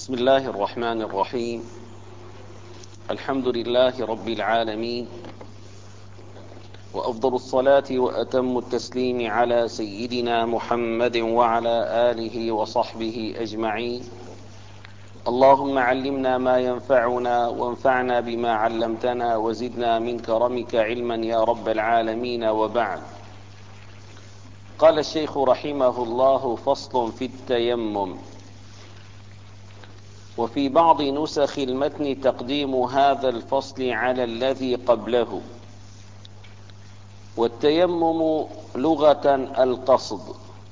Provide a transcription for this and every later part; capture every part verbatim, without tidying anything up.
بسم الله الرحمن الرحيم. الحمد لله رب العالمين، وأفضل الصلاة وأتم التسليم على سيدنا محمد وعلى آله وصحبه أجمعين. اللهم علمنا ما ينفعنا وانفعنا بما علمتنا وزدنا من كرمك علما يا رب العالمين. وبعد، قال الشيخ رحمه الله: فصل في التيمم. وفي بعض نسخ المتن تقديم هذا الفصل على الذي قبله. والتيمم لغة القصد،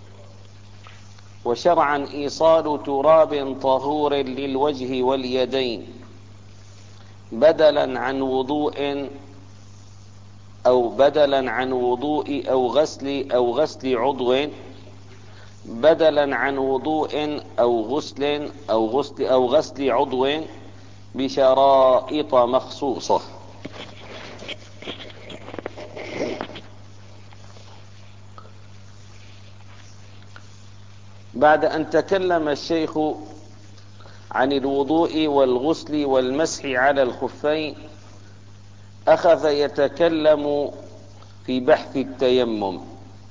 وشرعا إيصال تراب طهور للوجه واليدين بدلا عن وضوء أو بدلا عن وضوء أو غسل أو غسل عضو بدلا عن وضوء أو غسل أو غسل أو غسل عضو بشرائط مخصوصة. بعد أن تكلم الشيخ عن الوضوء والغسل والمسح على الخفين، أخذ يتكلم في بحث التيمم،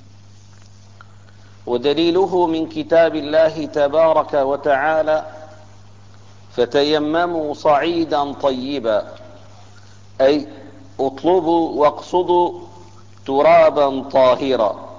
ودليله من كتاب الله تبارك وتعالى: فتيمموا صعيدا طيبا، أي اطلبوا واقصدوا ترابا طاهرا.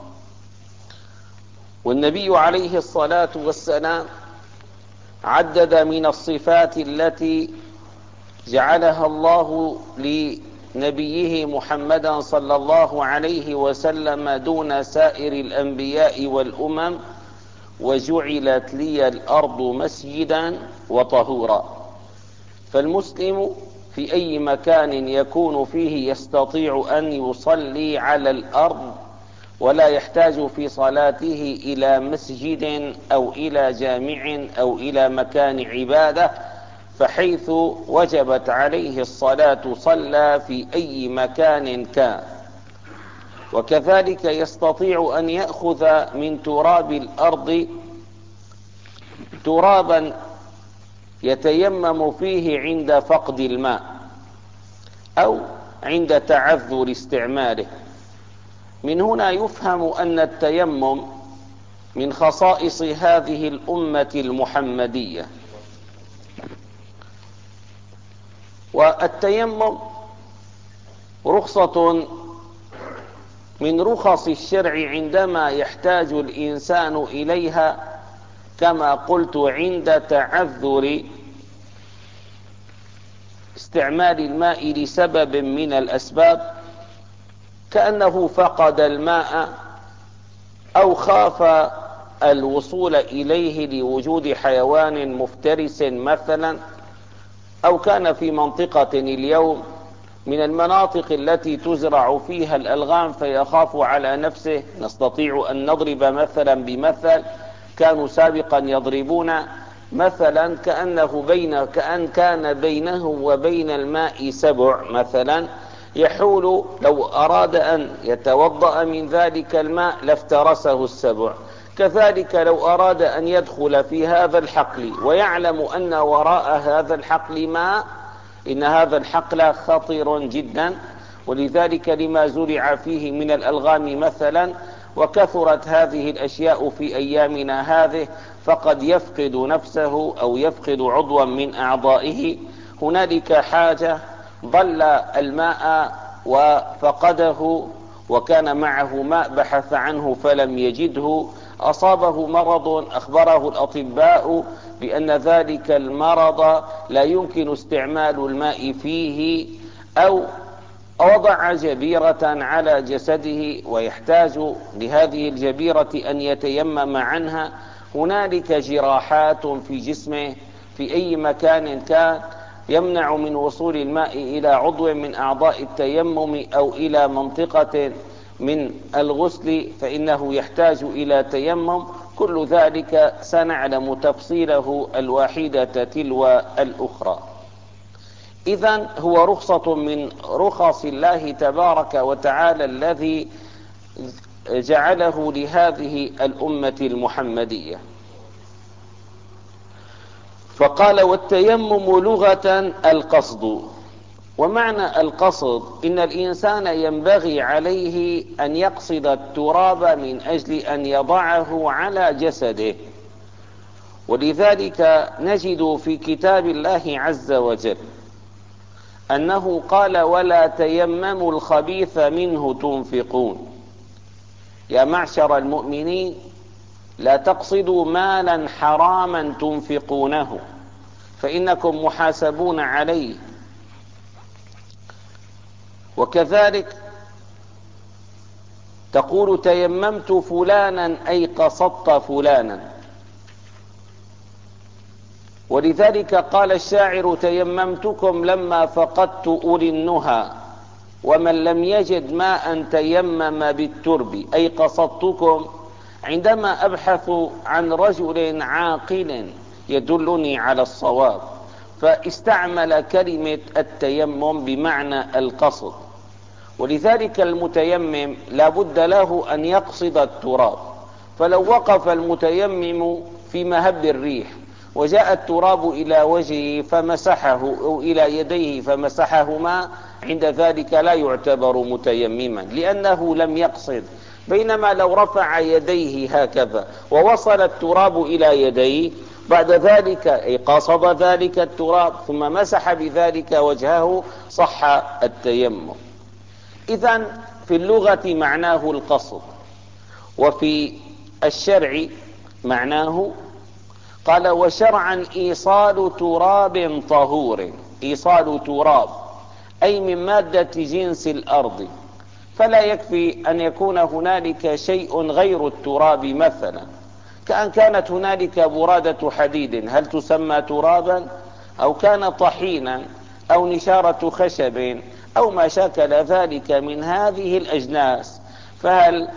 والنبي عليه الصلاة والسلام عدد من الصفات التي جعلها الله لنبيه محمدا صلى الله عليه وسلم دون سائر الأنبياء والأمم: وجعلت لي الأرض مسجدا وطهورا. فالمسلم في أي مكان يكون فيه يستطيع أن يصلي على الأرض، ولا يحتاج في صلاته إلى مسجد أو إلى جامع أو إلى مكان عبادة، فحيث وجبت عليه الصلاة صلى في أي مكان كان. وكذلك يستطيع أن يأخذ من تراب الأرض ترابا يتيمم فيه عند فقد الماء أو عند تعذر استعماله. من هنا يفهم أن التيمم من خصائص هذه الأمة المحمدية. والتيمم رخصة من رخص الشرع عندما يحتاج الإنسان إليها، كما قلت عند تعذر استعمال الماء لسبب من الأسباب، كأنه فقد الماء أو خاف الوصول إليه لوجود حيوان مفترس مثلا، أو كان في منطقة اليوم من المناطق التي تزرع فيها الألغام فيخاف على نفسه. نستطيع أن نضرب مثلا بمثل: كانوا سابقا يضربون مثلا كأنه بين كأن كان بينه وبين الماء سبع مثلا، يحول لو أراد أن يتوضأ من ذلك الماء لافترسه السبع. كذلك لو أراد أن يدخل في هذا الحقل ويعلم أن وراء هذا الحقل ماء، إن هذا الحقل خطير جدا، ولذلك لما زرع فيه من الألغام مثلا. وكثرت هذه الأشياء في أيامنا هذه، فقد يفقد نفسه أو يفقد عضوا من أعضائه. هنالك حاجة ضل الماء وفقده، وكان معه ماء بحث عنه فلم يجده، أصابه مرض أخبره الأطباء بأن ذلك المرض لا يمكن استعمال الماء فيه، أو وضع جبيرة على جسده ويحتاج لهذه الجبيرة أن يتيمم عنها. هنالك جراحات في جسمه في أي مكان كان يمنع من وصول الماء إلى عضو من أعضاء التيمم أو إلى منطقة من الغسل، فإنه يحتاج إلى تيمم. كل ذلك سنعلم تفصيله الواحدة تلو الأخرى. إذن هو رخصة من رخص الله تبارك وتعالى الذي جعله لهذه الأمة المحمدية. فقال والتيمم لغة القصد. ومعنى القصد إن الإنسان ينبغي عليه أن يقصد التراب من أجل أن يضعه على جسده. ولذلك نجد في كتاب الله عز وجل أنه قال ولا تيمموا الخبيث منه تنفقون. يا معشر المؤمنين لا تقصدوا مالا حراما تنفقونه فإنكم محاسبون عليه. وكذلك تقول تيممت فلانا أي قصدت فلانا. ولذلك قال الشاعر تيممتكم لما فقدت أولي النهى ومن لم يجد ماء تيمم بالترب، أي قصدتكم عندما أبحث عن رجل عاقل يدلني على الصواب، فاستعمل كلمة التيمم بمعنى القصد. ولذلك المتيمم لا بد له أن يقصد التراب. فلو وقف المتيمم في مهب الريح وجاء التراب إلى وجهه فمسحه أو إلى يديه فمسحهما، عند ذلك لا يعتبر متيمما لأنه لم يقصد. بينما لو رفع يديه هكذا ووصل التراب إلى يديه بعد ذلك أي قصد ذلك التراب ثم مسح بذلك وجهه صح التيمم. إذن في اللغة معناه القصد، وفي الشرع معناه قال وشرعا إيصال تراب طهور. إيصال تراب أي من مادة جنس الأرض، فلا يكفي أن يكون هنالك شيء غير التراب، مثلا كأن كانت هنالك برادة حديد هل تسمى ترابا؟ أو كان طحينا أو نشارة خشب أو ما شاكل ذلك من هذه الأجناس، فهل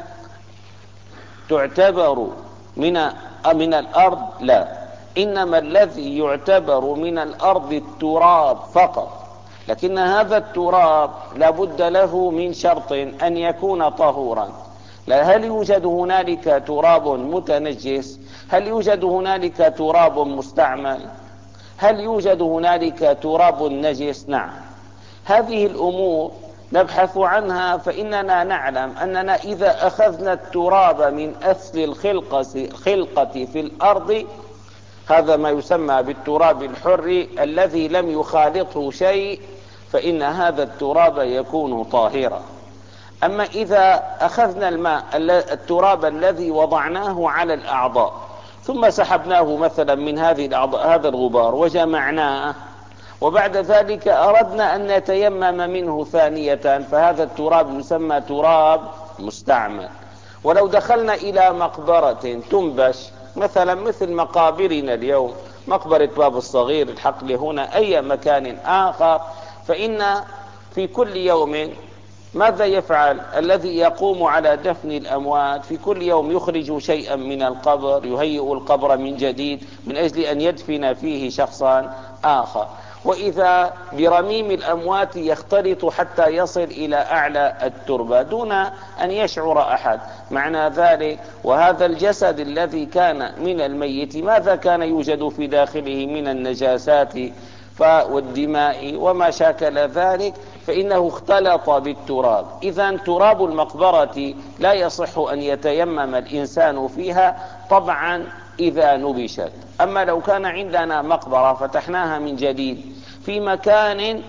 تعتبر من من الأرض؟ لا، إنما الذي يعتبر من الأرض التراب فقط. لكن هذا التراب لابد له من شرط أن يكون طهورا. هل يوجد هنالك تراب متنجس؟ هل يوجد هنالك تراب مستعمل؟ هل يوجد هنالك تراب نجس؟ نعم. هذه الأمور نبحث عنها، فإننا نعلم أننا إذا أخذنا التراب من أصل الخلقة في الأرض، هذا ما يسمى بالتراب الحر الذي لم يخالطه شيء، فإن هذا التراب يكون طاهرا. أما إذا أخذنا الماء التراب الذي وضعناه على الأعضاء ثم سحبناه مثلا من هذه الأعضاء هذا الغبار وجمعناه وبعد ذلك أردنا أن نتيمم منه ثانية، فهذا التراب يسمى تراب مستعمل. ولو دخلنا إلى مقبرة تنبش مثلا مثل مقابرنا اليوم، مقبرة باب الصغير، الحقل هنا، أي مكان آخر، فإن في كل يوم ماذا يفعل الذي يقوم على دفن الأموات؟ في كل يوم يخرج شيئا من القبر، يهيئ القبر من جديد من أجل أن يدفن فيه شخصا آخر. وإذا برميم الأموات يختلط حتى يصل إلى أعلى التربة دون أن يشعر أحد. معنى ذلك وهذا الجسد الذي كان من الميت ماذا كان يوجد في داخله من النجاسات والدماء وما شاكل ذلك، فإنه اختلط بالتراب. إذن تراب المقبرة لا يصح أن يتيمم الإنسان فيها طبعا إذا نبشت. أما لو كان عندنا مقبرة فتحناها من جديد في مكان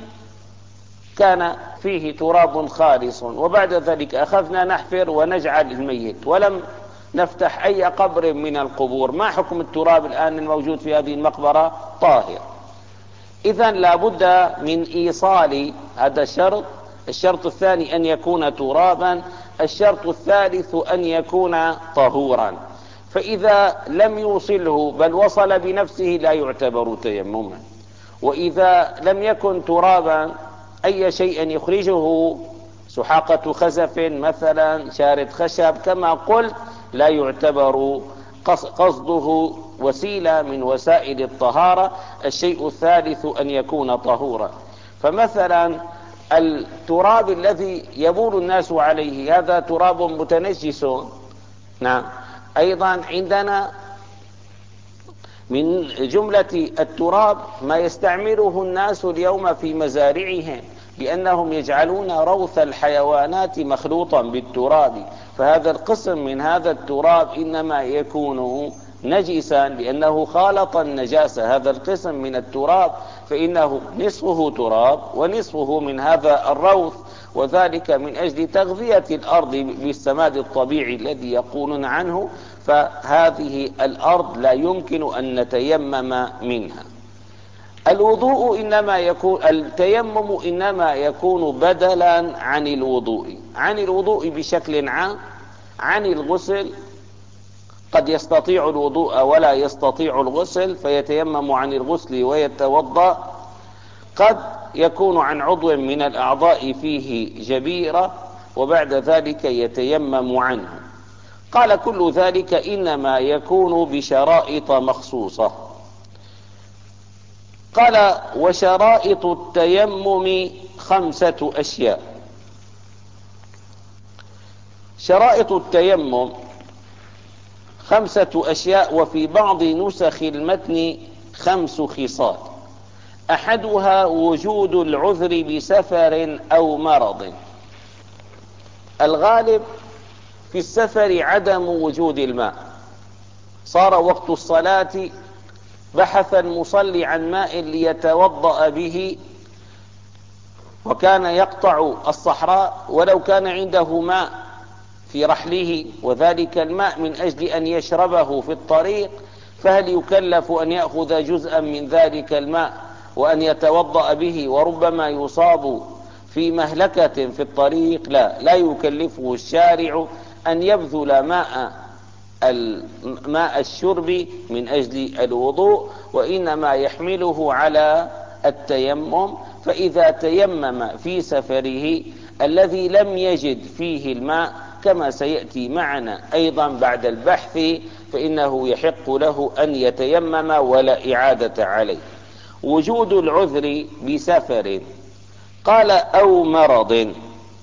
كان فيه تراب خالص وبعد ذلك أخذنا نحفر ونجعل الميت ولم نفتح أي قبر من القبور، ما حكم التراب الآن الموجود في هذه المقبرة؟ طاهر. إذن لا بد من إيصال هذا الشرط. الشرط الثاني أن يكون ترابا. الشرط الثالث أن يكون طهورا. فإذا لم يوصله بل وصل بنفسه لا يعتبر تيمما. وإذا لم يكن ترابا أي شيء يخرجه، سحاقة خزف مثلا، شارد خشب كما قلت، لا يعتبر قصده وسيلة من وسائل الطهارة. الشيء الثالث أن يكون طهورا. فمثلا التراب الذي يبول الناس عليه هذا تراب متنجس. نعم. أيضا عندنا من جملة التراب ما يستعمله الناس اليوم في مزارعهم، لأنهم يجعلون روث الحيوانات مخلوطا بالتراب، فهذا القسم من هذا التراب إنما يكون نجسا لأنه خالط النجاسة. هذا القسم من التراب فإنه نصفه تراب ونصفه من هذا الروث، وذلك من أجل تغذية الأرض بالسماد الطبيعي الذي يقولون عنه. فهذه الأرض لا يمكن أن نتيمم منها. الوضوء إنما يكون التيمم إنما يكون بدلا عن الوضوء عن الوضوء بشكل عام، عن الغسل. قد يستطيع الوضوء ولا يستطيع الغسل فيتيمم عن الغسل ويتوضأ. قد يكون عن عضو من الأعضاء فيه جبيرة وبعد ذلك يتيمم عنه. قال كل ذلك إنما يكون بشرائط مخصوصة. قال وشرائط التيمم خمسة أشياء. شرائط التيمم خمسة أشياء، وفي بعض نسخ المتن خمس خصال. أحدها وجود العذر بسفر أو مرض. الغالب في السفر عدم وجود الماء، صار وقت الصلاة بحث المصلي عن ماء ليتوضأ به، وكان يقطع الصحراء ولو كان عنده ماء في رحله، وذلك الماء من أجل أن يشربه في الطريق، فهل يكلف أن يأخذ جزءا من ذلك الماء وأن يتوضأ به وربما يصاب في مهلكة في الطريق؟ لا لا يكلفه الشارع أن يبذل ماء ماء الشرب من أجل الوضوء، وإنما يحمله على التيمم. فإذا تيمم في سفره الذي لم يجد فيه الماء كما سيأتي معنا أيضا بعد البحث، فإنه يحق له أن يتيمم ولا إعادة عليه. وجود العذر بسفر. قال أو مرض.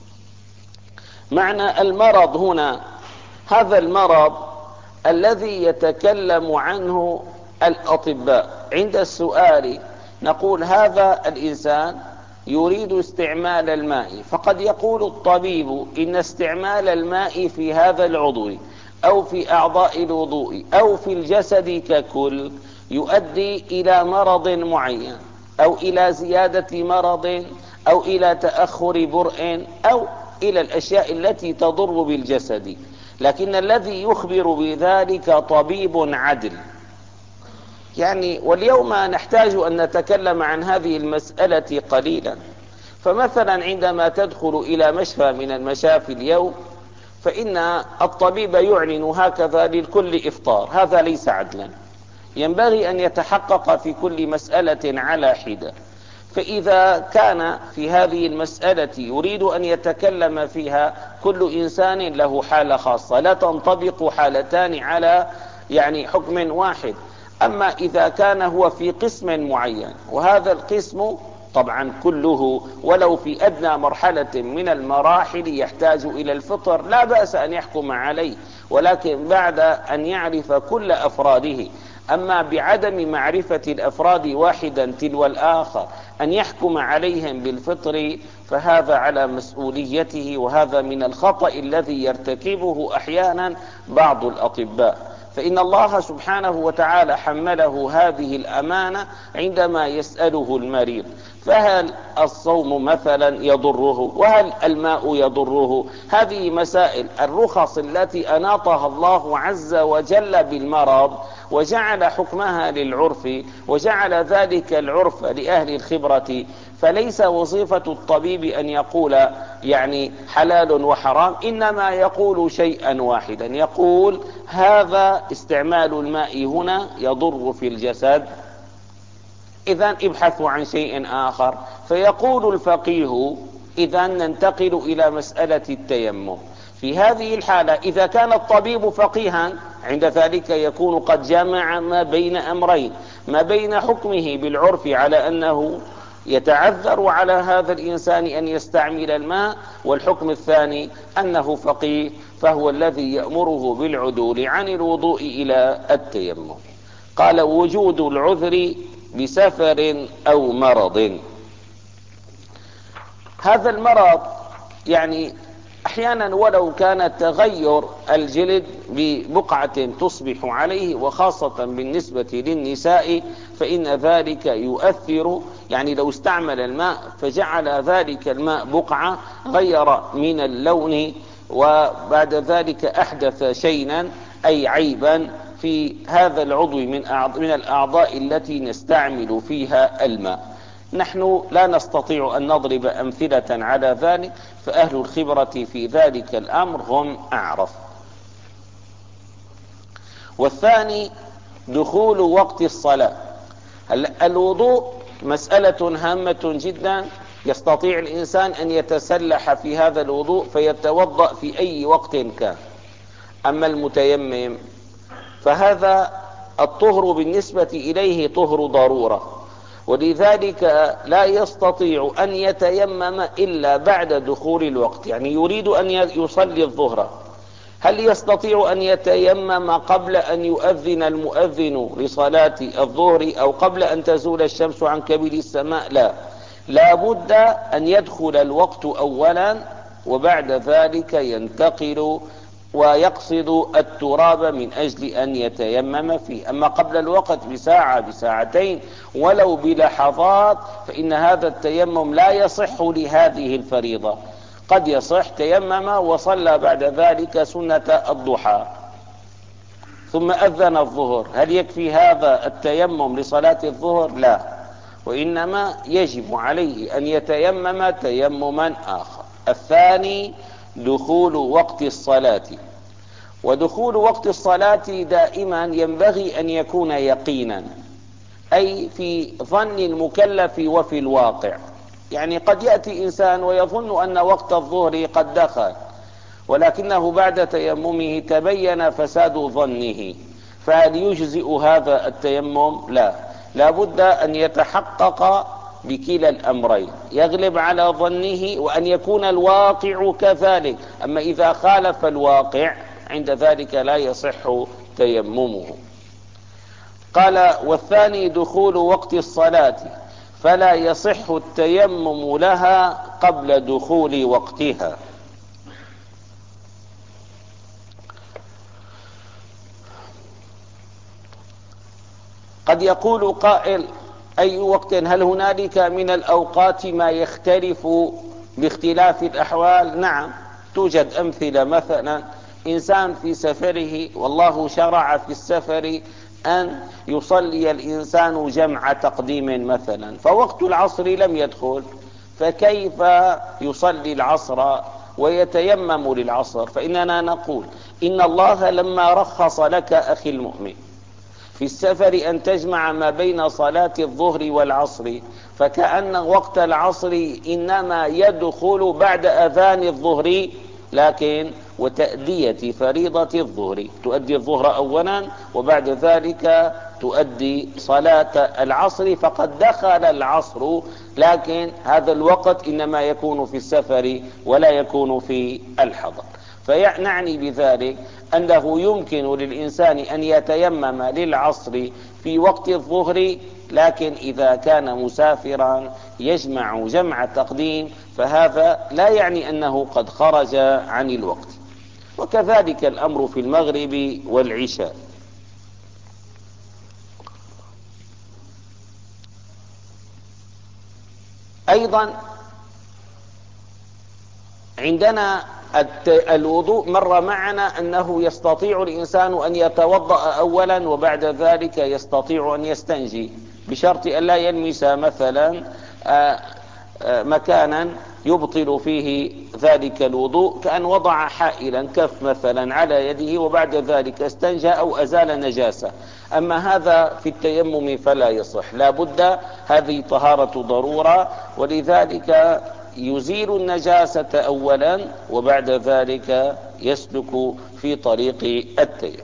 معنى المرض هنا هذا المرض الذي يتكلم عنه الأطباء. عند السؤال نقول هذا الإنسان يريد استعمال الماء، فقد يقول الطبيب إن استعمال الماء في هذا العضو أو في أعضاء الوضوء أو في الجسد ككل يؤدي إلى مرض معين، أو إلى زيادة مرض، أو إلى تأخر برء، أو إلى الأشياء التي تضر بالجسد. لكن الذي يخبر بذلك طبيب عدل. يعني واليوم نحتاج أن نتكلم عن هذه المسألة قليلا. فمثلا عندما تدخل إلى مشفى من المشافي اليوم فإن الطبيب يعلن هكذا للكل إفطار، هذا ليس عدلا. ينبغي أن يتحقق في كل مسألة على حدة. فإذا كان في هذه المسألة يريد أن يتكلم فيها كل إنسان له حالة خاصة، لا تنطبق حالتان على يعني حكم واحد. أما إذا كان هو في قسم معين، وهذا القسم طبعا كله ولو في أدنى مرحلة من المراحل يحتاج إلى الفطر، لا بأس أن يحكم عليه، ولكن بعد أن يعرف كل أفراده. أما بعدم معرفة الأفراد واحدا تلو الآخر أن يحكم عليهم بالفطر فهذا على مسؤوليته، وهذا من الخطأ الذي يرتكبه أحيانا بعض الأطباء. فإن الله سبحانه وتعالى حمله هذه الأمانة عندما يسأله المريض فهل الصوم مثلا يضره، وهل الماء يضره؟ هذه مسائل الرخص التي أناطها الله عز وجل بالمرض وجعل حكمها للعرف، وجعل ذلك العرف لأهل الخبرة. فليس وظيفة الطبيب أن يقول يعني حلال وحرام، إنما يقول شيئا واحدا، يقول هذا استعمال الماء هنا يضر في الجسد، إذن ابحثوا عن شيء آخر. فيقول الفقيه إذا ننتقل إلى مسألة التيمم. في هذه الحالة إذا كان الطبيب فقيها عند ذلك يكون قد جمع ما بين أمرين، ما بين حكمه بالعرف على أنه يتعذر على هذا الإنسان أن يستعمل الماء، والحكم الثاني أنه فقيه فهو الذي يأمره بالعدول عن الوضوء إلى التيمم. قال وجود العذر بسفر أو مرض. هذا المرض يعني أحيانا ولو كان تغير الجلد ببقعة تصبح عليه، وخاصة بالنسبة للنساء فإن ذلك يؤثر. يعني لو استعمل الماء فجعل ذلك الماء بقعة غير من اللون، وبعد ذلك أحدث شيئا أي عيبا في هذا العضو من من الأعضاء التي نستعمل فيها الماء. نحن لا نستطيع أن نضرب أمثلة على ذلك، فأهل الخبرة في ذلك الأمر هم أعرف. والثاني دخول وقت الصلاة. الوضوء مسألة هامة جدا، يستطيع الإنسان أن يتسلح في هذا الوضوء فيتوضأ في أي وقت كان. أما المتيمم فهذا الطهر بالنسبة إليه طهر ضرورة، ولذلك لا يستطيع أن يتيمم إلا بعد دخول الوقت. يعني يريد أن يصلي الظهر، هل يستطيع أن يتيمم قبل أن يؤذن المؤذن لصلاة الظهر أو قبل أن تزول الشمس عن كبد السماء؟ لا، لا بد أن يدخل الوقت أولا وبعد ذلك ينتقل ويقصد التراب من أجل أن يتيمم فيه. أما قبل الوقت بساعة بساعتين ولو بلحظات فإن هذا التيمم لا يصح لهذه الفريضة. قد يصح تيمم وصلى بعد ذلك سنة الضحى ثم أذن الظهر، هل يكفي هذا التيمم لصلاة الظهر؟ لا، وإنما يجب عليه أن يتيمم تيمما آخر. الثاني دخول وقت الصلاة. ودخول وقت الصلاة دائما ينبغي أن يكون يقينا، أي في ظن المكلف وفي الواقع. يعني قد يأتي إنسان ويظن أن وقت الظهر قد دخل، ولكنه بعد تيممه تبين فساد ظنه، فهل يجزئ هذا التيمم؟ لا، لا بد أن يتحقق بكلا الأمرين، يغلب على ظنه وأن يكون الواقع كذلك. أما إذا خالف الواقع عند ذلك لا يصح تيممه. قال والثاني دخول وقت الصلاة، فلا يصح التيمم لها قبل دخول وقتها. قد يقول قائل أي وقت؟ هل هنالك من الأوقات ما يختلف باختلاف الأحوال؟ نعم، توجد أمثلة. مثلا إنسان في سفره والله شرع في السفر أن يصلي الإنسان جمع تقديم مثلا، فوقت العصر لم يدخل، فكيف يصلي العصر ويتيمم للعصر؟ فإننا نقول إن الله لما رخص لك أخي المؤمن في السفر أن تجمع ما بين صلاة الظهر والعصر، فكأن وقت العصر إنما يدخل بعد أذان الظهر، لكن وتأدية فريضة الظهر، تؤدي الظهر أولا وبعد ذلك تؤدي صلاة العصر، فقد دخل العصر، لكن هذا الوقت إنما يكون في السفر ولا يكون في الحضر. فيعني بذلك أنه يمكن للإنسان أن يتيمم للعصر في وقت الظهر، لكن إذا كان مسافرا يجمع جمع تقديم، فهذا لا يعني أنه قد خرج عن الوقت. وكذلك الأمر في المغرب والعشاء. أيضا عندنا الوضوء مر معنا أنه يستطيع الإنسان أن يتوضأ أولا وبعد ذلك يستطيع أن يستنجي، بشرط أن لا يلمس مثلا مكانا يبطل فيه ذلك الوضوء، كأن وضع حائلا كف مثلا على يده وبعد ذلك استنجى أو أزال نجاسة. أما هذا في التيمم فلا يصح، لا بد، هذه طهارة ضرورة، ولذلك يزيل النجاسة أولا وبعد ذلك يسلك في طريق التيمم.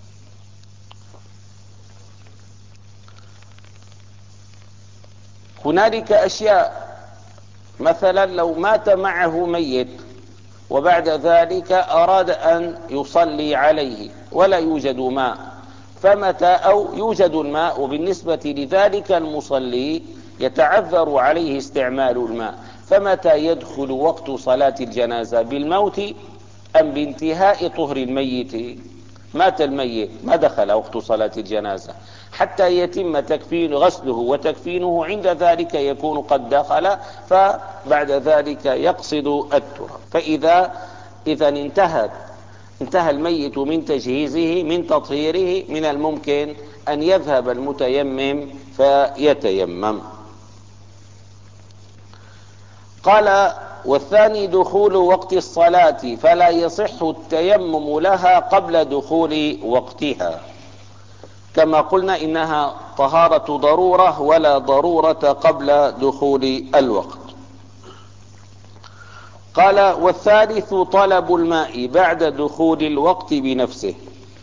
هنالك أشياء، مثلا لو مات معه ميت وبعد ذلك أراد أن يصلي عليه ولا يوجد ماء، فمتى أو يوجد الماء، وبالنسبة لذلك المصلي يتعذر عليه استعمال الماء، فمتى يدخل وقت صلاة الجنازة؟ بالموت أم بانتهاء طهر الميت؟ مات الميت ما دخل وقت صلاة الجنازة حتى يتم تكفين غسله وتكفينه، عند ذلك يكون قد دخل، فبعد ذلك يقصد التراب. فإذا إذا انتهت انتهى الميت من تجهيزه من تطهيره، من الممكن أن يذهب المتيمم فيتيمم. قال: والثاني دخول وقت الصلاة، فلا يصح التيمم لها قبل دخول وقتها، كما قلنا إنها طهارة ضرورة ولا ضرورة قبل دخول الوقت. قال: والثالث طلب الماء بعد دخول الوقت بنفسه.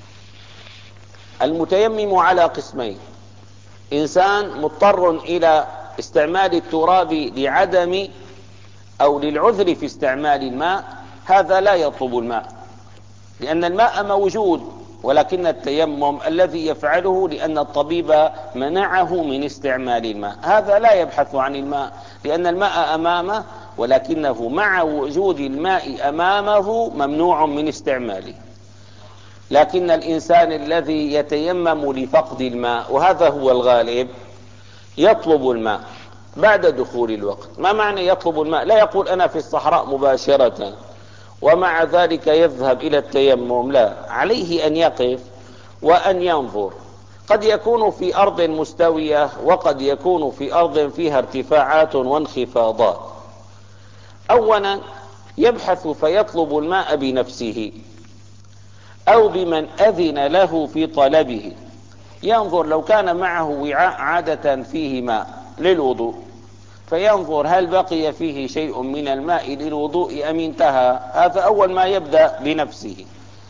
المتيمم على قسمين: إنسان مضطر إلى استعمال التراب لعدم أو للعذر في استعمال الماء، هذا لا يطلب الماء لأن الماء موجود، ولكن التيمم الذي يفعله لأن الطبيب منعه من استعمال الماء، هذا لا يبحث عن الماء لأن الماء أمامه، ولكنه مع وجود الماء أمامه ممنوع من استعماله. لكن الإنسان الذي يتيمم لفقد الماء، وهذا هو الغالب، يطلب الماء بعد دخول الوقت. ما معنى يطلب الماء؟ لا يقول أنا في الصحراء مباشرة ومع ذلك يذهب إلى التيمم، لا، عليه أن يقف وأن ينظر. قد يكون في أرض مستوية وقد يكون في أرض فيها ارتفاعات وانخفاضات. أولا يبحث فيطلب الماء بنفسه أو بمن أذن له في طلبه. ينظر لو كان معه وعاء عادة فيه ماء للوضوء، فينظر هل بقي فيه شيء من الماء للوضوء أم انتهى، هذا أول ما يبدأ بنفسه.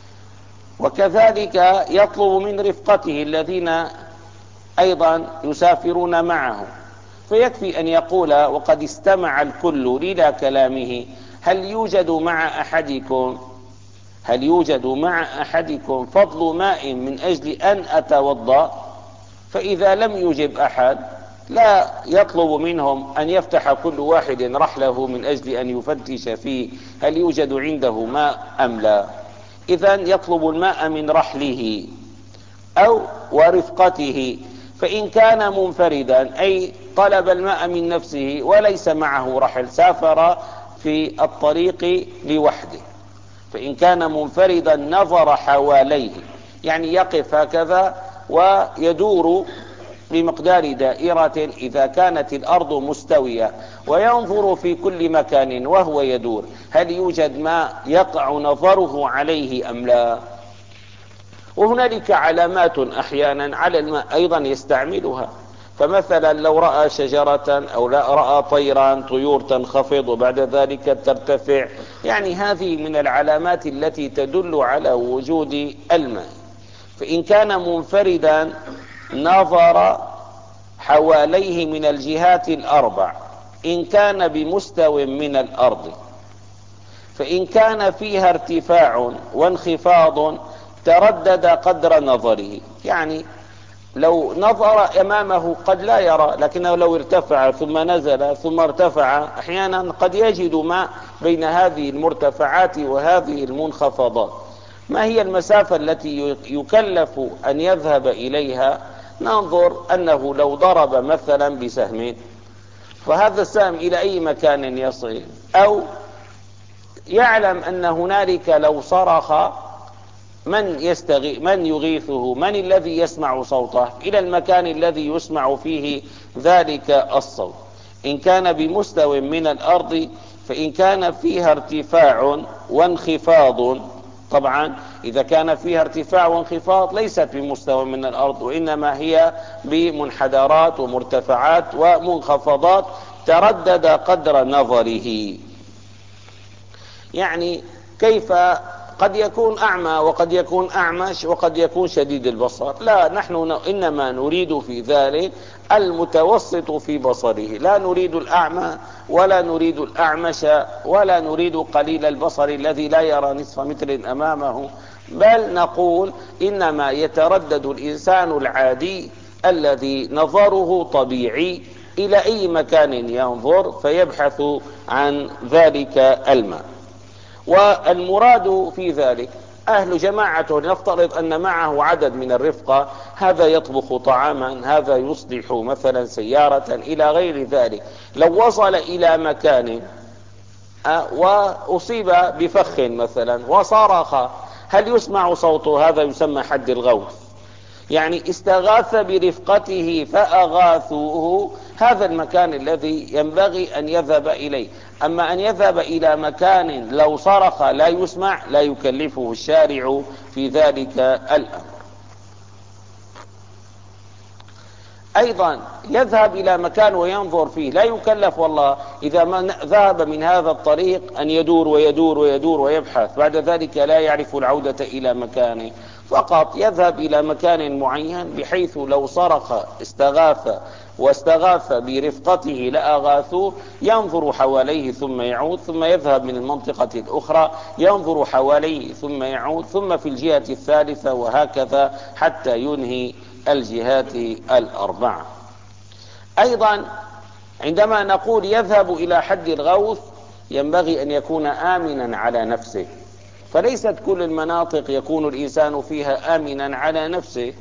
وكذلك يطلب من رفقته الذين أيضا يسافرون معه، فيكفي أن يقول وقد استمع الكل إلى كلامه: هل يوجد مع أحدكم هل يوجد مع أحدكم فضل ماء من أجل أن أتوضأ؟ فإذا لم يجب أحد لا يطلب منهم أن يفتح كل واحد رحله من أجل أن يفتش فيه هل يوجد عنده ماء أم لا. إذن يطلب الماء من رحله أو ورفقته. فإن كان منفردا أي طلب الماء من نفسه وليس معه رحل، سافر في الطريق لوحده، فإن كان منفردا نظر حواليه، يعني يقف هكذا ويدور بمقدار دائرة إذا كانت الأرض مستوية، وينظر في كل مكان وهو يدور هل يوجد ماء يقع نظره عليه أم لا. وهنالك علامات أحيانا على الماء أيضا يستعملها، فمثلا لو رأى شجرة أو لا رأى طيرا طيور تنخفض وبعد ذلك ترتفع، يعني هذه من العلامات التي تدل على وجود الماء. فإن كان منفردا نظر حواليه من الجهات الأربع إن كان بمستوى من الأرض، فإن كان فيها ارتفاع وانخفاض تردد قدر نظره، يعني لو نظر أمامه قد لا يرى، لكنه لو ارتفع ثم نزل ثم ارتفع أحيانا قد يجد ماء بين هذه المرتفعات وهذه المنخفضات. ما هي المسافة التي يكلف أن يذهب إليها؟ ننظر أنه لو ضرب مثلا بسهم، فهذا السهم إلى أي مكان يصل، أو يعلم أن هنالك لو صرخ من يستغي من يغيثه، من الذي يسمع صوته، إلى المكان الذي يسمع فيه ذلك الصوت. إن كان بمستوى من الأرض، فإن كان فيها ارتفاع وانخفاض، طبعا إذا كان فيها ارتفاع وانخفاض ليست بمستوى من الأرض، وإنما هي بمنحدرات ومرتفعات ومنخفضات تردد قدر نظره. يعني كيف قد يكون أعمى وقد يكون أعمش وقد يكون شديد البصر، لا، نحن إنما نريد في ذلك المتوسط في بصره، لا نريد الأعمى ولا نريد الأعمش ولا نريد قليل البصر الذي لا يرى نصف متر أمامه بل نقول إنما يتردد الإنسان العادي الذي نظره طبيعي إلى أي مكان ينظر فيبحث عن ذلك الماء. والمراد في ذلك أهل جماعة، نفترض أن معه عدد من الرفقة، هذا يطبخ طعاما، هذا يصلح مثلا سيارة إلى غير ذلك. لو وصل إلى مكان وأصيب بفخ مثلا وصرخ، هل يسمع صوته؟ هذا يسمى حد الغوث، يعني استغاث برفقته فأغاثوه. هذا المكان الذي ينبغي أن يذهب إليه. أما أن يذهب إلى مكان لو صرخ لا يسمع، لا يكلفه الشارع في ذلك الأمر. أيضا يذهب إلى مكان وينظر فيه، لا يكلف والله إذا ما ذهب من هذا الطريق أن يدور ويدور ويدور ويبحث، بعد ذلك لا يعرف العودة إلى مكانه، فقط يذهب إلى مكان معين بحيث لو صرخ استغاث واستغاث برفقته لأغاثوه، ينظر حواليه ثم يعود، ثم يذهب من المنطقة الأخرى ينظر حواليه ثم يعود، ثم في الجهة الثالثة، وهكذا حتى ينهي الجهات الأربعة. أيضا عندما نقول يذهب إلى حد الغوث ينبغي أن يكون آمنا على نفسه، فليست كل المناطق يكون الإنسان فيها آمنا على نفسه.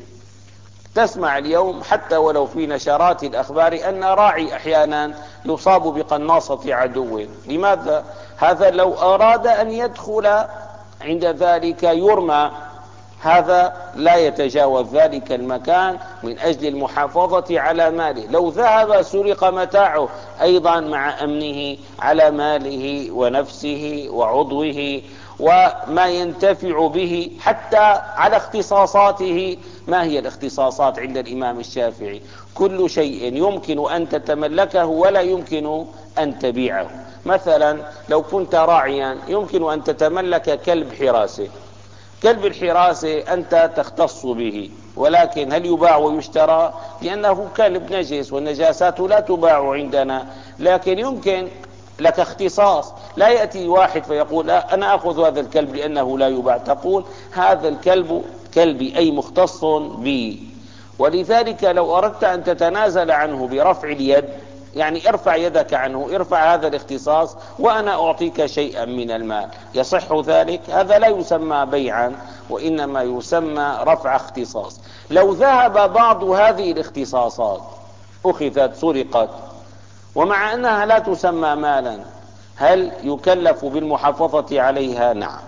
تسمع اليوم حتى ولو في نشرات الأخبار أن راعي أحيانا يصاب بقناصة عدو. لماذا؟ هذا لو أراد أن يدخل عند ذلك يرمى، هذا لا يتجاوز ذلك المكان من أجل المحافظة على ماله. لو ذهب سرق متاعه أيضا مع أمنه على ماله ونفسه وعضوه وما ينتفع به، حتى على اختصاصاته. ما هي الاختصاصات عند الإمام الشافعي؟ كل شيء يمكن أن تتملكه ولا يمكن أن تبيعه. مثلا لو كنت راعيا يمكن أن تتملك كلب حراسة، كلب الحراسة أنت تختص به، ولكن هل يباع ويشترى؟ لأنه كلب نجس والنجاسات لا تباع عندنا، لكن يمكن لك اختصاص. لا يأتي واحد فيقول لا أنا أخذ هذا الكلب لأنه لا يباع، تقول هذا الكلب كلبي أي مختص بي. ولذلك لو أردت أن تتنازل عنه برفع اليد، يعني ارفع يدك عنه، ارفع هذا الاختصاص وأنا أعطيك شيئا من المال، يصح ذلك؟ هذا لا يسمى بيعا، وإنما يسمى رفع اختصاص. لو ذهب بعض هذه الاختصاصات أخذت سرقت ومع أنها لا تسمى مالا، هل يكلف بالمحافظة عليها؟ نعم،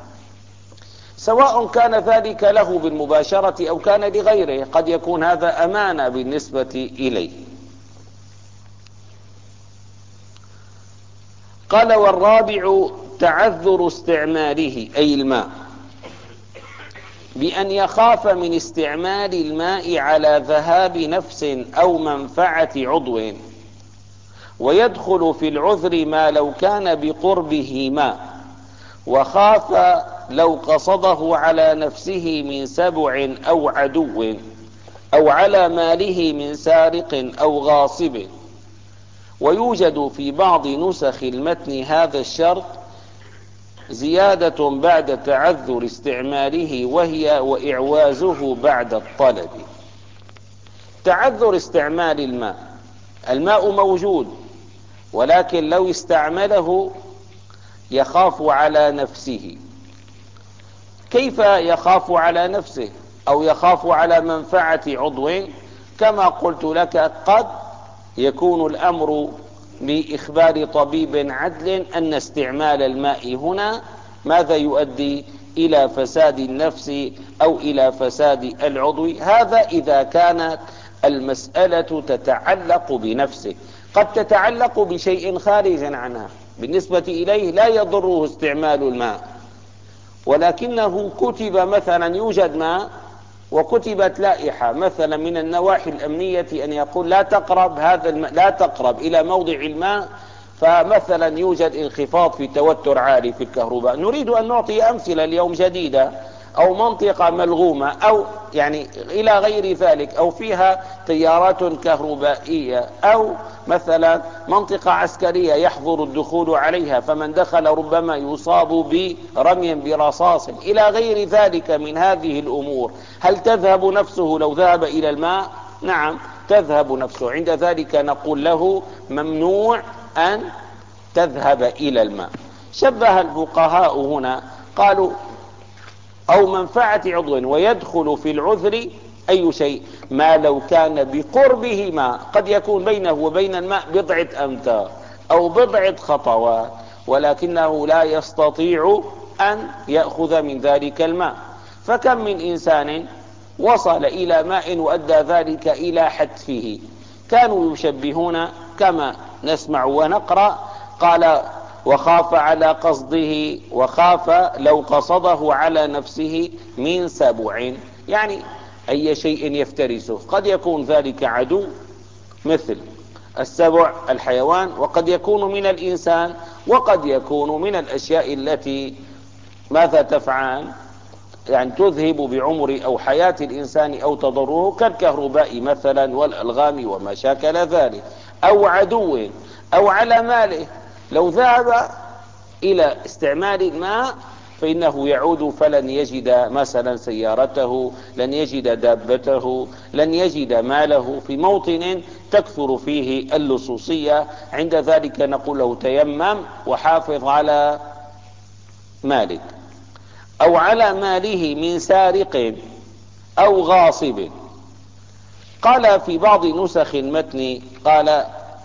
سواء كان ذلك له بالمباشرة أو كان لغيره، قد يكون هذا أمانة بالنسبة إليه. قال: والرابع تعذر استعماله أي الماء، بأن يخاف من استعمال الماء على ذهاب نفس أو منفعة عضو، ويدخل في العذر ما لو كان بقربه ماء، وخاف لو قصده على نفسه من سبع أو عدو، أو على ماله من سارق أو غاصب. ويوجد في بعض نسخ المتن هذا الشرط زيادة بعد تعذر استعماله، وهي وإعوازه بعد الطلب. تعذر استعمال الماء، الماء موجود ولكن لو استعمله يخاف على نفسه. كيف يخاف على نفسه أو يخاف على منفعة عضو؟ كما قلت لك، قد يكون الأمر بإخبار طبيب عدل أن استعمال الماء هنا ماذا يؤدي؟ إلى فساد النفس أو إلى فساد العضو. هذا إذا كانت المسألة تتعلق بنفسه. قد تتعلق بشيء خارج عنها، بالنسبة إليه لا يضره استعمال الماء، ولكنه كتب مثلا يوجد ماء وكتبت لائحة مثلا من النواحي الأمنية أن يقول لا تقرب هذا الماء، لا تقرب إلى موضع الماء، فمثلا يوجد انخفاض في توتر عالي في الكهرباء. نريد أن نعطي أمثلة اليوم جديدة، أو منطقة ملغومة أو يعني إلى غير ذلك، أو فيها تيارات كهربائية، أو مثلا منطقة عسكرية يحظر الدخول عليها فمن دخل ربما يصاب برمي برصاص إلى غير ذلك من هذه الأمور، هل تذهب نفسه لو ذهب إلى الماء؟ نعم تذهب نفسه. عند ذلك نقول له ممنوع أن تذهب إلى الماء. شبه الفقهاء هنا قالوا أو منفعة عضو، ويدخل في العذر أي شيء ما لو كان بقربه ماء، قد يكون بينه وبين الماء بضعة أمتار أو بضعة خطوات ولكنه لا يستطيع أن يأخذ من ذلك الماء. فكم من إنسان وصل إلى ماء وأدى ذلك إلى حتفه. كانوا يشبهون كما نسمع ونقرأ، قال وخاف على قصده، وخاف لو قصده على نفسه من سبع، يعني أي شيء يفترسه، قد يكون ذلك عدو مثل السبع الحيوان، وقد يكون من الإنسان، وقد يكون من الأشياء التي ماذا تفعل؟ يعني تذهب بعمر أو حياة الإنسان أو تضره، كالكهرباء مثلا والألغام وما شاكل ذلك، أو عدو، أو على ماله. لو ذهب إلى استعمال الماء فإنه يعود فلن يجد مثلا سيارته، لن يجد دابته، لن يجد ماله في موطن تكثر فيه اللصوصية. عند ذلك نقول له تيمم وحافظ على مالك، أو على ماله من سارق أو غاصب. قال في بعض نسخ المتن قال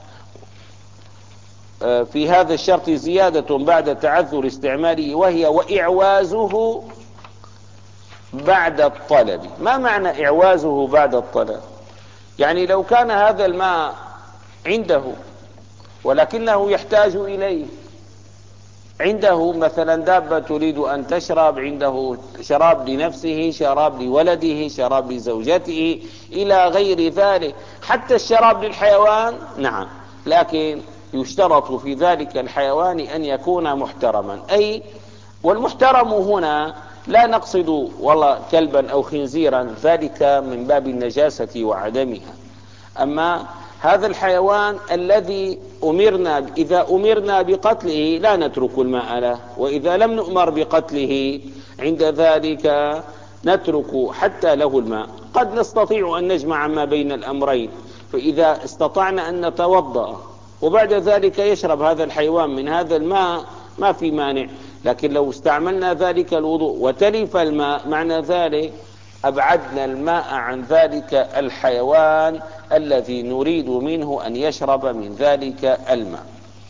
في هذا الشرط زيادة بعد تعذر استعماله، وهي وإعوازه بعد الطلب. ما معنى إعوازه بعد الطلب؟ يعني لو كان هذا الماء عنده ولكنه يحتاج إليه، عنده مثلا دابة تريد أن تشرب، عنده شراب لنفسه، شراب لولده، شراب لزوجته إلى غير ذلك، حتى الشراب للحيوان نعم، لكن يشترط في ذلك الحيوان أن يكون محترما. أي والمحترم هنا لا نقصد والله كلبا أو خنزيرا، ذلك من باب النجاسة وعدمها، أما هذا الحيوان الذي أمرنا، إذا أمرنا بقتله لا نترك الماء له، وإذا لم نؤمر بقتله عند ذلك نترك حتى له الماء. قد نستطيع أن نجمع ما بين الأمرين، فإذا استطعنا أن نتوضأ وبعد ذلك يشرب هذا الحيوان من هذا الماء ما في مانع، لكن لو استعملنا ذلك الوضوء وتلف الماء معنى ذلك أبعدنا الماء عن ذلك الحيوان الذي نريد منه أن يشرب من ذلك الماء.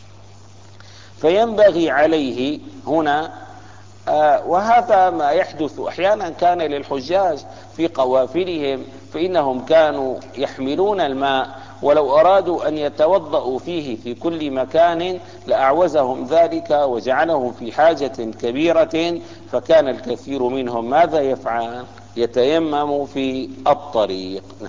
فينبغي عليه هنا آه وهذا ما يحدث أحيانا كان للحجاج في قوافلهم، فإنهم كانوا يحملون الماء ولو أرادوا أن يتوضأوا فيه في كل مكان لأعوزهم ذلك وجعلهم في حاجة كبيرة، فكان الكثير منهم ماذا يفعل؟ يتيمم في الطريق. نعم.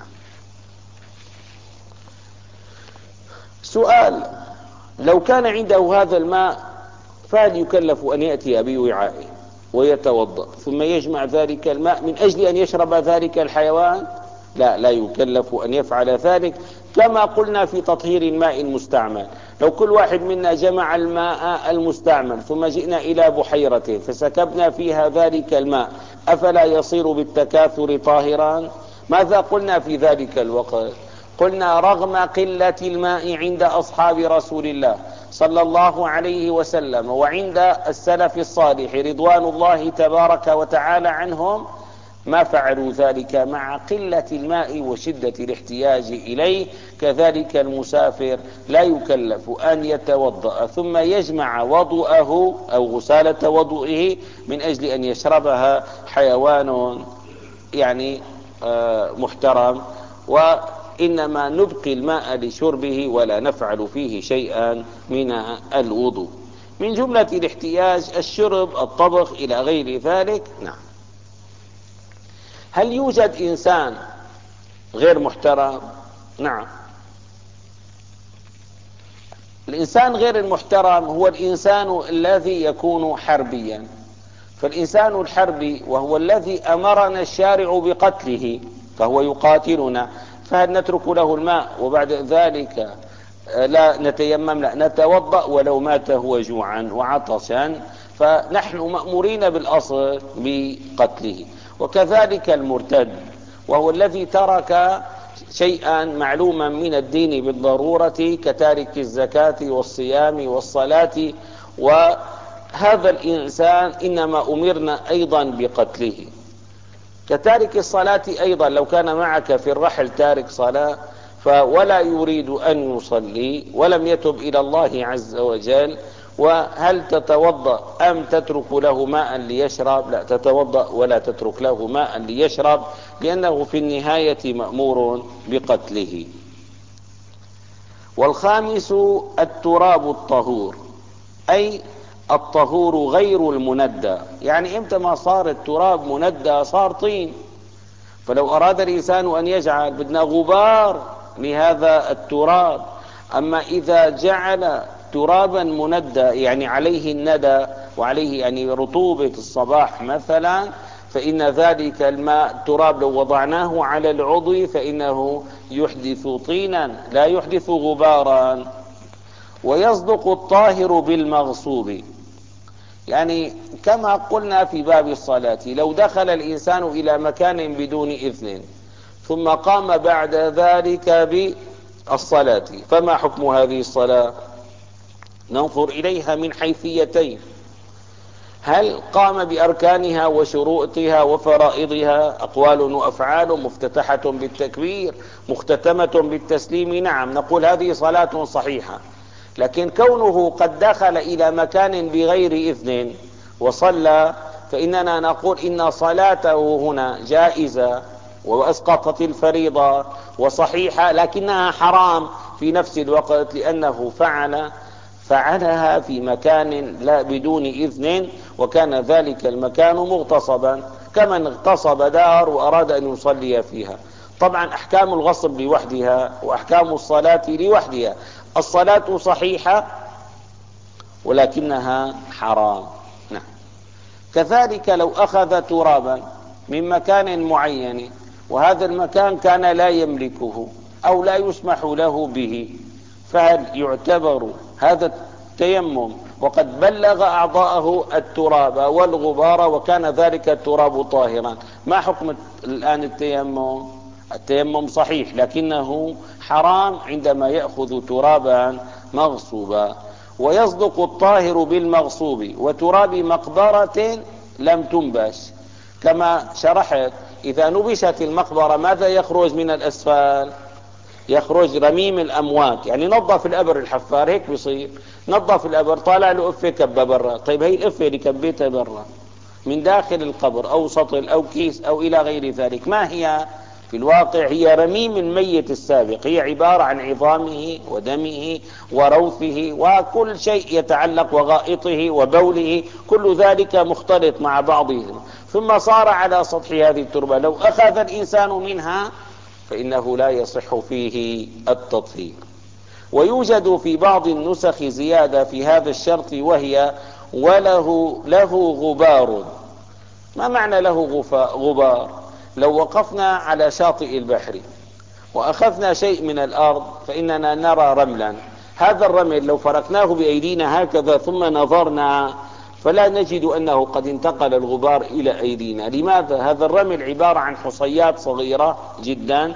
سؤال: لو كان عنده هذا الماء فهل يكلف أن يأتي بوعائه ويتوضأ ثم يجمع ذلك الماء من أجل أن يشرب ذلك الحيوان؟ لا، لا يكلف أن يفعل ذلك، كما قلنا في تطهير الماء المستعمل. لو كل واحد منا جمع الماء المستعمل ثم جئنا إلى بحيرة فسكبنا فيها ذلك الماء، أفلا يصير بالتكاثر طاهرا؟ ماذا قلنا في ذلك الوقت؟ قلنا رغم قلة الماء عند أصحاب رسول الله صلى الله عليه وسلم وعند السلف الصالح رضوان الله تبارك وتعالى عنهم ما فعلوا ذلك مع قلة الماء وشدة الاحتياج إليه. كذلك المسافر لا يكلف أن يتوضأ ثم يجمع وضوءه أو غسالة وضوئه من أجل أن يشربها حيوان يعني محترم، وإنما نبقي الماء لشربه ولا نفعل فيه شيئا من الوضوء. من جملة الاحتياج الشرب، الطبخ، إلى غير ذلك. نعم. هل يوجد إنسان غير محترم؟ نعم. الإنسان غير المحترم هو الإنسان الذي يكون حربيا، فالإنسان الحربي وهو الذي أمرنا الشارع بقتله فهو يقاتلنا، فهل نترك له الماء وبعد ذلك لا نتيمم؟ لا، نتوضأ ولو مات هو جوعا وعطشا، فنحن مأمورين بالأصل بقتله. وكذلك المرتد وهو الذي ترك شيئا معلوما من الدين بالضرورة كتارك الزكاة والصيام والصلاة، وهذا الإنسان إنما أمرنا أيضا بقتله. كتارك الصلاة أيضا، لو كان معك في الرحل تارك صلاة ولا يريد أن يصلي ولم يتب إلى الله عز وجل، وهل تتوضأ أم تترك له ماء ليشرب؟ لا، تتوضأ ولا تترك له ماء ليشرب، لأنه في النهاية مأمور بقتله. والخامس التراب الطهور، أي الطهور غير المندى. يعني امتى ما صار التراب مندى؟ صار طين. فلو أراد الإنسان أن يجعل بدنا غبار لهذا التراب، أما إذا جعل ترابا مندى يعني عليه الندى وعليه يعني رطوبة الصباح مثلا، فإن ذلك الماء التراب لو وضعناه على العضو فإنه يحدث طينا لا يحدث غبارا. ويصدق الطاهر بالمغصوب، يعني كما قلنا في باب الصلاة، لو دخل الإنسان إلى مكان بدون إذن ثم قام بعد ذلك بالصلاة، فما حكم هذه الصلاة؟ ننظر إليها من حيثيتين: هل قام بأركانها وشروطها وفرائضها، أقوال وأفعال مفتتحة بالتكبير مختتمة بالتسليم؟ نعم، نقول هذه صلاة صحيحة. لكن كونه قد دخل إلى مكان بغير إذن وصلى، فإننا نقول إن صلاته هنا جائزة وأسقطت الفريضة وصحيحة، لكنها حرام في نفس الوقت، لأنه فعل فعلها في مكان لا بدون إذن، وكان ذلك المكان مغتصبا، كمن اغتصب دار وأراد أن يصلي فيها. طبعا أحكام الغصب لوحدها وأحكام الصلاة لوحدها. الصلاة صحيحة ولكنها حرام. نعم. كذلك لو أخذ ترابا من مكان معين وهذا المكان كان لا يملكه أو لا يسمح له به، فهل يعتبر هذا التيمم وقد بلغ أعضاءه التراب والغبار وكان ذلك التراب طاهرا؟ ما حكم الآن التيمم؟ التيمم صحيح لكنه حرام عندما يأخذ ترابا مغصوبا. ويصدق الطاهر بالمغصوب وتراب مقبرة لم تنبش، كما شرحت إذا نبشت المقبرة ماذا يخرج من الأسفل؟ يخرج رميم الأموات، يعني نظف الأبر الحفار هيك بيصير، نظف الأبر طالع له أفة كبة برا. طيب هي الأفة اللي كبيتها برا من داخل القبر أو سطل أو كيس أو إلى غير ذلك، ما هي في الواقع؟ هي رميم الميت السابق، هي عبارة عن عظامه ودمه وروثه وكل شيء يتعلق وغائطه وبوله، كل ذلك مختلط مع بعضه، ثم صار على سطح هذه التربة. لو أخذ الإنسان منها فإنه لا يصح فيه التطهير. ويوجد في بعض النسخ زيادة في هذا الشرط، وهي وله له غبار. ما معنى له غبار؟ لو وقفنا على شاطئ البحر وأخذنا شيء من الأرض فإننا نرى رملا، هذا الرمل لو فرقناه بأيدينا هكذا ثم نظرنا فلا نجد أنه قد انتقل الغبار إلى أيدينا. لماذا؟ هذا الرمل عبارة عن حصيات صغيرة جدا،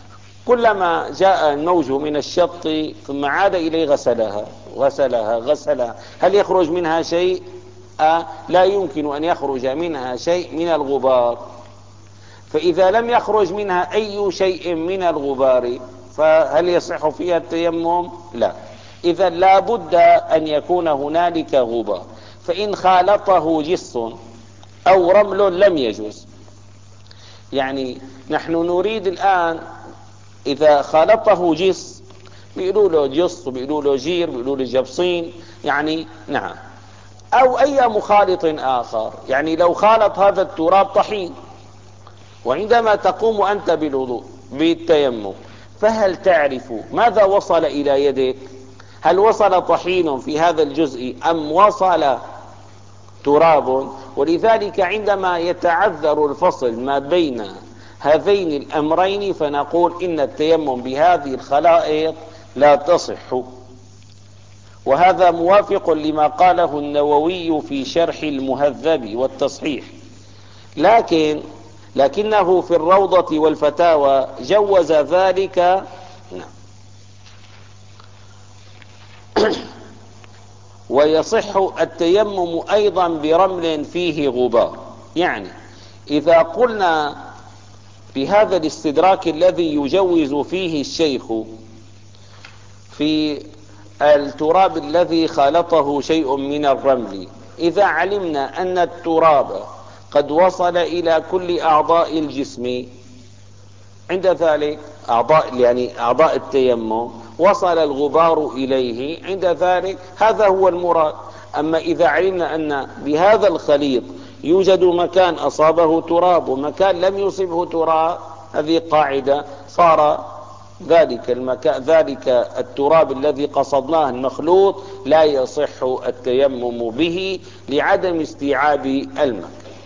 كلما جاء الموج من الشط ثم عاد إليه غسلها غسلها غسلها. هل يخرج منها شيء؟ آه لا يمكن أن يخرج منها شيء من الغبار. فإذا لم يخرج منها أي شيء من الغبار فهل يصح فيها التيمم؟ لا. إذا لا بد أن يكون هنالك غبار، فإن خالطه جص أو رمل لم يجوز. يعني نحن نريد الآن إذا خالطه جص، بيقولوا له جص وبيقولوا له جير بيقولوا له جبصين، يعني نعم، أو أي مخالط آخر. يعني لو خالط هذا التراب طحين، وعندما تقوم أنت بالوضوء بالتيمم فهل تعرف ماذا وصل إلى يدك؟ هل وصل طحين في هذا الجزء أم وصل تراب؟ ولذلك عندما يتعذر الفصل ما بين هذين الأمرين فنقول إن التيمم بهذه الخلائط لا تصح. وهذا موافق لما قاله النووي في شرح المهذب والتصحيح، لكن لكنه في الروضة والفتاوى جوز ذلك. ويصح التيمم أيضا برمل فيه غبار. يعني إذا قلنا بهذا الاستدراك الذي يجوز فيه الشيخ في التراب الذي خالطه شيء من الرمل، إذا علمنا أن التراب قد وصل إلى كل أعضاء الجسم، عند ذلك أعضاء يعني أعضاء التيمم وصل الغبار إليه، عند ذلك هذا هو المراد. أما إذا علمنا أن بهذا الخليط يوجد مكان أصابه تراب ومكان لم يصبه تراب، هذه قاعدة، صار ذلك المكان ذلك التراب الذي قصدناه المخلوط لا يصح التيمم به لعدم استيعاب الماء.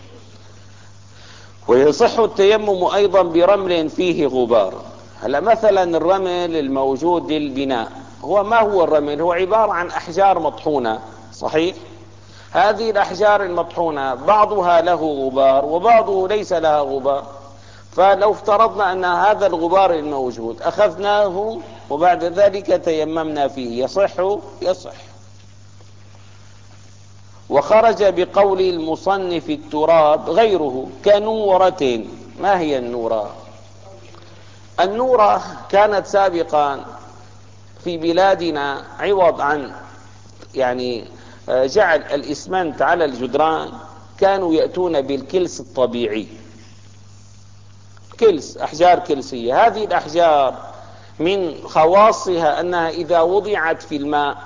ويصح التيمم أيضا برمل فيه غبار. هلا مثلا الرمل الموجود للبناء، هو ما هو الرمل؟ هو عبارة عن أحجار مطحونة، صحيح؟ هذه الأحجار المطحونة بعضها له غبار وبعضه ليس لها غبار. فلو افترضنا أن هذا الغبار الموجود أخذناه وبعد ذلك تيممنا فيه، يصح؟ يصح. وخرج بقول المصنف التراب غيره كنورة. ما هي النورة؟ النورة كانت سابقا في بلادنا عوض عن يعني جعل الإسمنت على الجدران، كانوا يأتون بالكلس الطبيعي، كلس، أحجار كلسية. هذه الأحجار من خواصها أنها إذا وضعت في الماء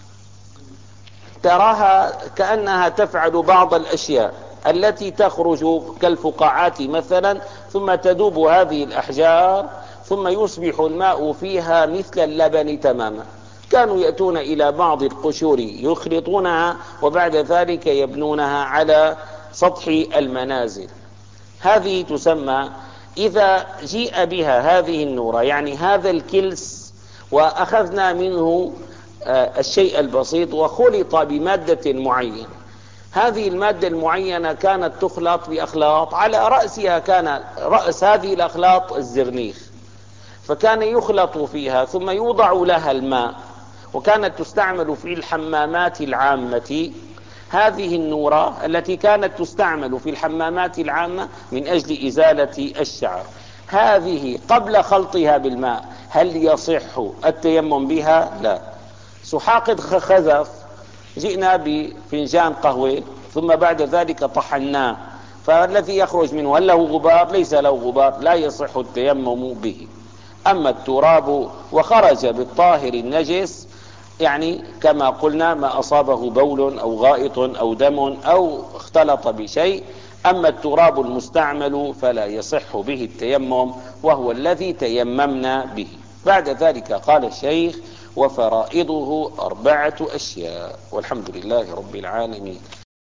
تراها كأنها تفعل بعض الأشياء التي تخرج كالفقاعات مثلا، ثم تذوب هذه الأحجار ثم يصبح الماء فيها مثل اللبن تماما. كانوا يأتون إلى بعض القشور يخلطونها وبعد ذلك يبنونها على سطح المنازل. هذه تسمى، إذا جيء بها هذه النورة يعني هذا الكلس وأخذنا منه الشيء البسيط وخلط بمادة معينة، هذه المادة المعينة كانت تخلط بأخلاط، على رأسها كان رأس هذه الأخلاط الزرنيخ، فكان يخلط فيها ثم يوضع لها الماء، وكانت تستعمل في الحمامات العامة. هذه النورة التي كانت تستعمل في الحمامات العامة من أجل إزالة الشعر، هذه قبل خلطها بالماء هل يصح التيمم بها؟ لا. سحاقة خزف جئنا بفنجان قهوة ثم بعد ذلك طحناه، فالذي يخرج منه هل له غبار؟ ليس له غبار، لا يصح التيمم به. أما التراب وخرج بالطاهر النجس، يعني كما قلنا ما أصابه بول أو غائط أو دم أو اختلط بشيء. أما التراب المستعمل فلا يصح به التيمم، وهو الذي تيممنا به. بعد ذلك قال الشيخ: وفرائضه أربعة أشياء، والحمد لله رب العالمين.